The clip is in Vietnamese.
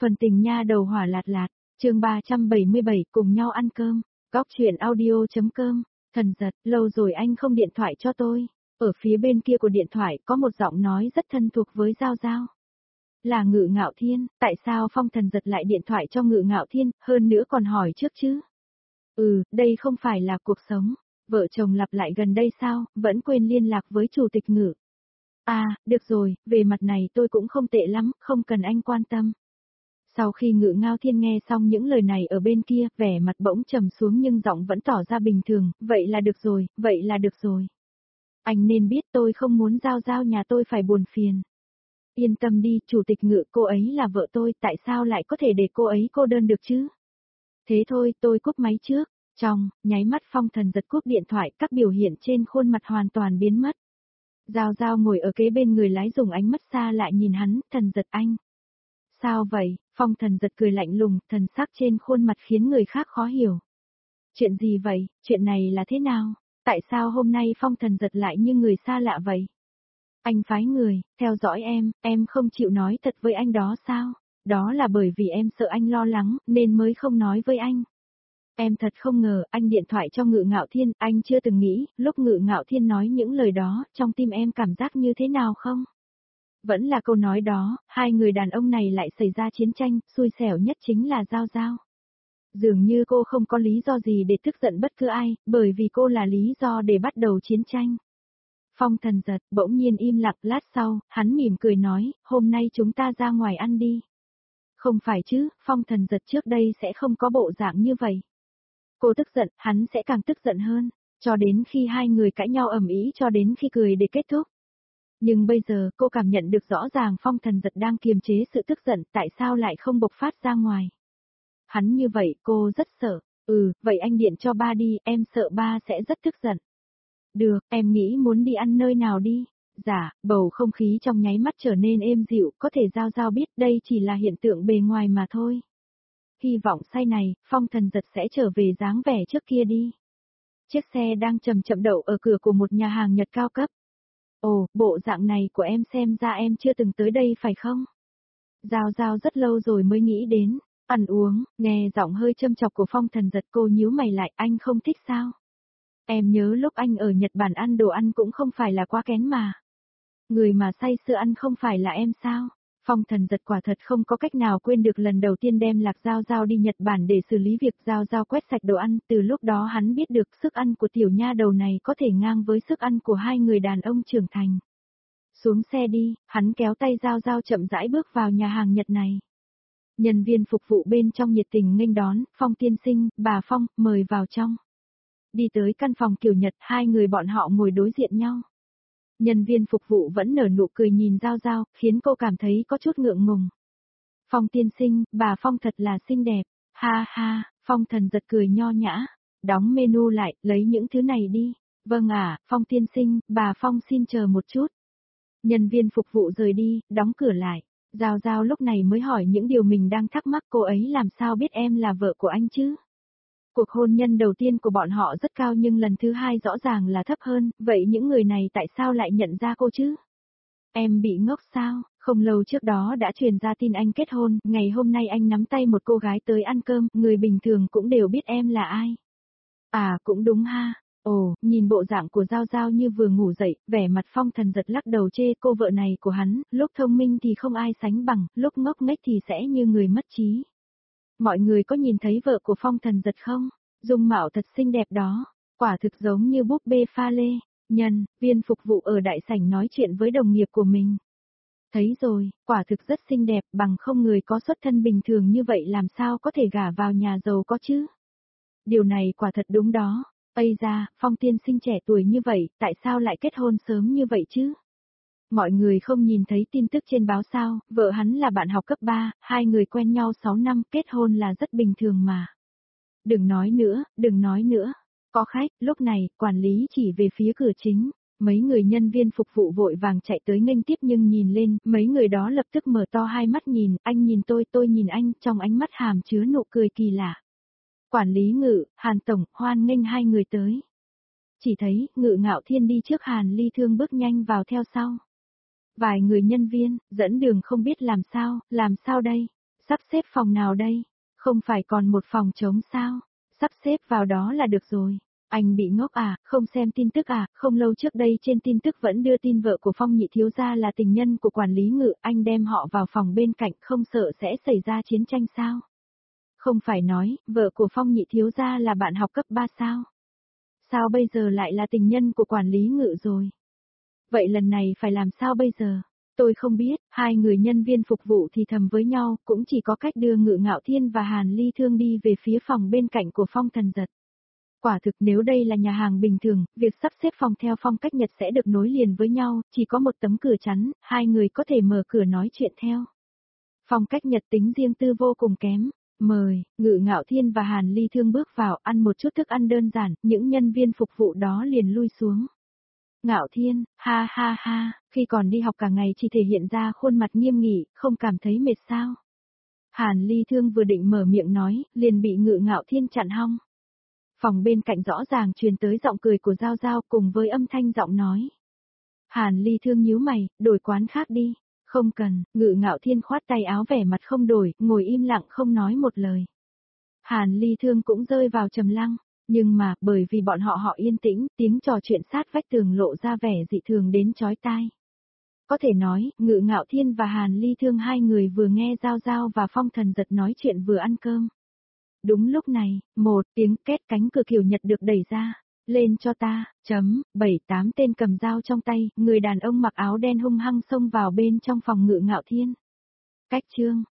Phần tình nha đầu hỏa lạt lạt, chương 377 cùng nhau ăn cơm, góc chuyện audio.com, Thần Giật, lâu rồi anh không điện thoại cho tôi. Ở phía bên kia của điện thoại có một giọng nói rất thân thuộc với Giao Giao. Là Ngự Ngạo Thiên, tại sao Phong Thần Giật lại điện thoại cho Ngự Ngạo Thiên, hơn nữa còn hỏi trước chứ? Đây không phải là cuộc sống, vợ chồng lặp lại gần đây sao, vẫn quên liên lạc với chủ tịch Ngự. Được rồi, về mặt này tôi cũng không tệ lắm, không cần anh quan tâm. Sau khi Ngự Ngạo Thiên nghe xong những lời này ở bên kia, vẻ mặt bỗng trầm xuống nhưng giọng vẫn tỏ ra bình thường, vậy là được rồi. Anh nên biết tôi không muốn Giao Giao nhà tôi phải buồn phiền. Yên tâm đi, chủ tịch Ngự, cô ấy là vợ tôi, tại sao lại có thể để cô ấy cô đơn được chứ? Thế thôi, tôi cúp máy trước. Trong nháy mắt Phong Thần Giật cúp điện thoại, các biểu hiện trên khuôn mặt hoàn toàn biến mất. Giao Giao ngồi ở kế bên người lái dùng ánh mắt xa lại nhìn hắn, Thần Giật anh. Sao vậy? Phong Thần Giật cười lạnh lùng, thần sắc trên khuôn mặt khiến người khác khó hiểu. Chuyện gì vậy? Chuyện này là thế nào? Tại sao hôm nay Phong Thần Giật lại như người xa lạ vậy? Anh phái người, theo dõi em không chịu nói thật với anh đó sao? Đó là bởi vì em sợ anh lo lắng, nên mới không nói với anh. Em thật không ngờ, anh điện thoại cho Ngự Ngạo Thiên, anh chưa từng nghĩ, lúc Ngự Ngạo Thiên nói những lời đó, trong tim em cảm giác như thế nào không? Vẫn là câu nói đó, hai người đàn ông này lại xảy ra chiến tranh, xui xẻo nhất chính là Giao Giao. Dường như cô không có lý do gì để tức giận bất cứ ai, bởi vì cô là lý do để bắt đầu chiến tranh. Phong Thần Giật bỗng nhiên im lặng, lát sau, hắn mỉm cười nói, hôm nay chúng ta ra ngoài ăn đi. Không phải chứ, Phong Thần Giật trước đây sẽ không có bộ dạng như vậy. Cô tức giận, hắn sẽ càng tức giận hơn, cho đến khi hai người cãi nhau ầm ĩ cho đến khi cười để kết thúc. Nhưng bây giờ cô cảm nhận được rõ ràng Phong Thần Giật đang kiềm chế sự tức giận, tại sao lại không bộc phát ra ngoài. Hắn như vậy cô rất sợ, vậy anh điện cho ba đi, em sợ ba sẽ rất tức giận. Được, em nghĩ muốn đi ăn nơi nào đi. Dạ, bầu không khí trong nháy mắt trở nên êm dịu, có thể Giao Giao biết đây chỉ là hiện tượng bề ngoài mà thôi. Hy vọng sau này, Phong Thần Giật sẽ trở về dáng vẻ trước kia đi. Chiếc xe đang chậm chậm đậu ở cửa của một nhà hàng Nhật cao cấp. Ồ, bộ dạng này của em xem ra em chưa từng tới đây phải không? Giao Giao rất lâu rồi mới nghĩ đến, ăn uống, nghe giọng hơi châm chọc của Phong Thần Giật cô nhíu mày lại, anh không thích sao? Em nhớ lúc anh ở Nhật Bản ăn đồ ăn cũng không phải là quá kén mà. Người mà say sưa ăn không phải là em sao? Phong Thần Giật quả thật không có cách nào quên được lần đầu tiên đem Lạc Giao Giao đi Nhật Bản để xử lý việc Giao Giao quét sạch đồ ăn, từ lúc đó hắn biết được sức ăn của tiểu nha đầu này có thể ngang với sức ăn của hai người đàn ông trưởng thành. Xuống xe đi, hắn kéo tay Giao Giao chậm rãi bước vào nhà hàng Nhật này. Nhân viên phục vụ bên trong nhiệt tình nghênh đón, Phong tiên sinh, bà Phong, mời vào trong. Đi tới căn phòng kiểu Nhật, hai người bọn họ ngồi đối diện nhau. Nhân viên phục vụ vẫn nở nụ cười nhìn Giao Giao, khiến cô cảm thấy có chút ngượng ngùng. Phong tiên sinh, bà Phong thật là xinh đẹp. Ha ha, Phong Thần Giật cười nho nhã. Đóng menu lại, lấy những thứ này đi. Vâng Phong tiên sinh, bà Phong xin chờ một chút. Nhân viên phục vụ rời đi, đóng cửa lại. Giao Giao lúc này mới hỏi những điều mình đang thắc mắc, cô ấy làm sao biết em là vợ của anh chứ? Cuộc hôn nhân đầu tiên của bọn họ rất cao nhưng lần thứ hai rõ ràng là thấp hơn, vậy những người này tại sao lại nhận ra cô chứ? Em bị ngốc sao? Không lâu trước đó đã truyền ra tin anh kết hôn, ngày hôm nay anh nắm tay một cô gái tới ăn cơm, người bình thường cũng đều biết em là ai. Cũng đúng ha. Ồ, nhìn bộ dạng của Giao Giao như vừa ngủ dậy, vẻ mặt Phong Thần Giật lắc đầu chê cô vợ này của hắn, lúc thông minh thì không ai sánh bằng, lúc ngốc nghếch thì sẽ như người mất trí. Mọi người có nhìn thấy vợ của Phong Thần Giật không? Dung mạo thật xinh đẹp đó, quả thực giống như búp bê pha lê. Nhân viên phục vụ ở đại sảnh nói chuyện với đồng nghiệp của mình. Thấy rồi, quả thực rất xinh đẹp, bằng không người có xuất thân bình thường như vậy làm sao có thể gả vào nhà giàu có chứ? Điều này quả thật đúng đó. Ây da, Phong tiên sinh trẻ tuổi như vậy, tại sao lại kết hôn sớm như vậy chứ? Mọi người không nhìn thấy tin tức trên báo sao, vợ hắn là bạn học cấp 3, hai người quen nhau 6 năm, kết hôn là rất bình thường mà. Đừng nói nữa. Có khách, lúc này, quản lý chỉ về phía cửa chính. Mấy người nhân viên phục vụ vội vàng chạy tới nghênh tiếp nhưng nhìn lên, mấy người đó lập tức mở to hai mắt nhìn, anh nhìn tôi nhìn anh, trong ánh mắt hàm chứa nụ cười kỳ lạ. Quản lý Ngự, Hàn Tổng, hoan nghênh hai người tới. Chỉ thấy, Ngự Ngạo Thiên đi trước Hàn Ly Thương bước nhanh vào theo sau. Vài người nhân viên, dẫn đường không biết làm sao đây. Sắp xếp phòng nào đây? Không phải còn một phòng trống sao? Sắp xếp vào đó là được rồi. Anh bị ngốc à, không xem tin tức à, không lâu trước đây trên tin tức vẫn đưa tin vợ của Phong nhị thiếu gia là tình nhân của quản lý Ngự, anh đem họ vào phòng bên cạnh không sợ sẽ xảy ra chiến tranh sao? Không phải nói, vợ của Phong nhị thiếu gia là bạn học cấp 3 sao? Sao bây giờ lại là tình nhân của quản lý Ngự rồi? Vậy lần này phải làm sao bây giờ? Tôi không biết, hai người nhân viên phục vụ thì thầm với nhau, cũng chỉ có cách đưa Ngự Ngạo Thiên và Hàn Ly Thương đi về phía phòng bên cạnh của Phong Thần Giật. Quả thực nếu đây là nhà hàng bình thường, việc sắp xếp phòng theo phong cách Nhật sẽ được nối liền với nhau, chỉ có một tấm cửa chắn, hai người có thể mở cửa nói chuyện theo. Phong cách Nhật tính riêng tư vô cùng kém. Mời, Ngự Ngạo Thiên và Hàn Ly Thương bước vào ăn một chút thức ăn đơn giản, những nhân viên phục vụ đó liền lui xuống. Ngạo Thiên, ha ha ha, khi còn đi học cả ngày chỉ thể hiện ra khuôn mặt nghiêm nghị, không cảm thấy mệt sao. Hàn Ly Thương vừa định mở miệng nói, liền bị Ngự Ngạo Thiên chặn hong. Phòng bên cạnh rõ ràng truyền tới giọng cười của Giao Giao cùng với âm thanh giọng nói. Hàn Ly Thương nhíu mày, đổi quán khác đi. Không cần, Ngự Ngạo Thiên khoát tay áo vẻ mặt không đổi, ngồi im lặng không nói một lời. Hàn Ly Thương cũng rơi vào trầm lặng, nhưng mà, bởi vì bọn họ yên tĩnh, tiếng trò chuyện sát vách tường lộ ra vẻ dị thường đến chói tai. Có thể nói, Ngự Ngạo Thiên và Hàn Ly Thương hai người vừa nghe Giao Giao và Phong Thần Giật nói chuyện vừa ăn cơm. Đúng lúc này, một tiếng két cánh cửa kiểu Nhật được đẩy ra. Lên cho ta, 7-8 tên cầm dao trong tay, người đàn ông mặc áo đen hung hăng xông vào bên trong phòng Ngự Ngạo Thiên. Cách chương